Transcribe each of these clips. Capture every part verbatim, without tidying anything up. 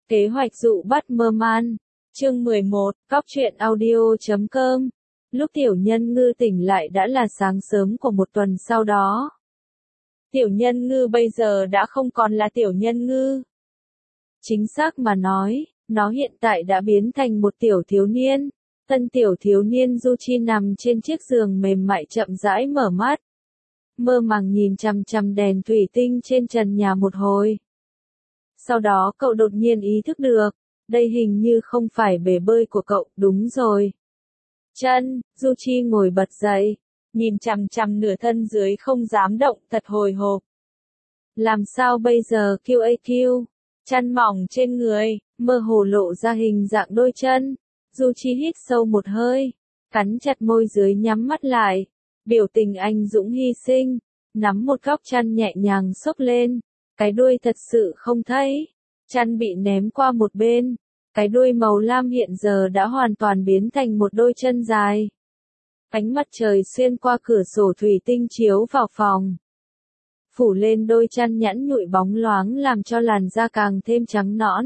Kế hoạch dụ bắt mơ man. Chương mười một, Cóc truyện audio chấm com. Lúc Tiểu Nhân Ngư tỉnh lại đã là sáng sớm của một tuần sau đó. Tiểu Nhân Ngư bây giờ đã không còn là Tiểu Nhân Ngư. Chính xác mà nói, nó hiện tại đã biến thành một tiểu thiếu niên. Tân tiểu thiếu niên Du Chi nằm trên chiếc giường mềm mại chậm rãi mở mắt. Mơ màng nhìn chằm chằm đèn thủy tinh trên trần nhà một hồi. Sau đó cậu đột nhiên ý thức được, đây hình như không phải bể bơi của cậu, đúng rồi. Chân, Du Chi ngồi bật dậy, nhìn chằm chằm nửa thân dưới không dám động, thật hồi hộp. Làm sao bây giờ quy a quy, chân mỏng trên người, mơ hồ lộ ra hình dạng đôi chân. Du Chi hít sâu một hơi, cắn chặt môi dưới nhắm mắt lại, biểu tình anh dũng hy sinh, nắm một góc chăn nhẹ nhàng xốc lên, cái đuôi thật sự không thấy, chăn bị ném qua một bên, cái đuôi màu lam hiện giờ đã hoàn toàn biến thành một đôi chân dài. Ánh mặt trời xuyên qua cửa sổ thủy tinh chiếu vào phòng, phủ lên đôi chân nhẵn nhụi bóng loáng làm cho làn da càng thêm trắng nõn.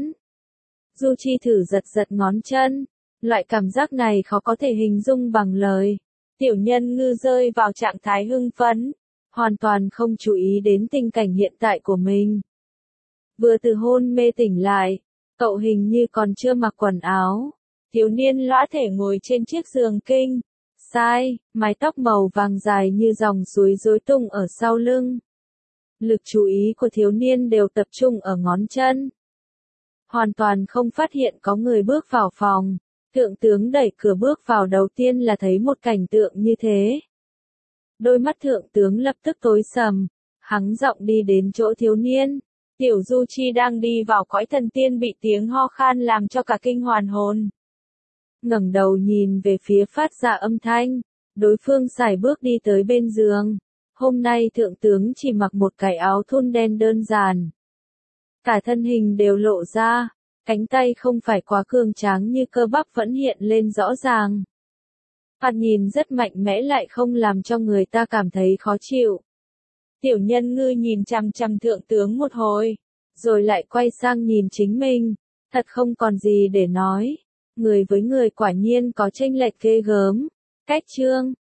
Du Chi thử giật giật ngón chân. Loại cảm giác này khó có thể hình dung bằng lời. Tiểu Nhân Ngư rơi vào trạng thái hưng phấn, hoàn toàn không chú ý đến tình cảnh hiện tại của mình. Vừa từ hôn mê tỉnh lại, cậu hình như còn chưa mặc quần áo. Thiếu niên lõa thể ngồi trên chiếc giường kinh sai, mái tóc màu vàng dài như dòng suối rối tung ở sau lưng. Lực chú ý của thiếu niên đều tập trung ở ngón chân. Hoàn toàn không phát hiện có người bước vào phòng. Thượng tướng đẩy cửa bước vào đầu tiên là thấy một cảnh tượng như thế. Đôi mắt thượng tướng lập tức tối sầm, hắng giọng đi đến chỗ thiếu niên. Tiểu Du Chi đang đi vào cõi thần tiên bị tiếng ho khan làm cho cả kinh hoàn hồn. Ngẩng đầu nhìn về phía phát ra âm thanh, đối phương sải bước đi tới bên giường. Hôm nay thượng tướng chỉ mặc một cái áo thun đen đơn giản. Cả thân hình đều lộ ra. Cánh tay không phải quá cường tráng như cơ bắp vẫn hiện lên rõ ràng. Thoạt nhìn rất mạnh mẽ lại không làm cho người ta cảm thấy khó chịu. Tiểu Nhân Ngư nhìn chằm chằm thượng tướng một hồi, rồi lại quay sang nhìn chính mình, thật không còn gì để nói. Người với người quả nhiên có chênh lệch ghê gớm. Cách chương,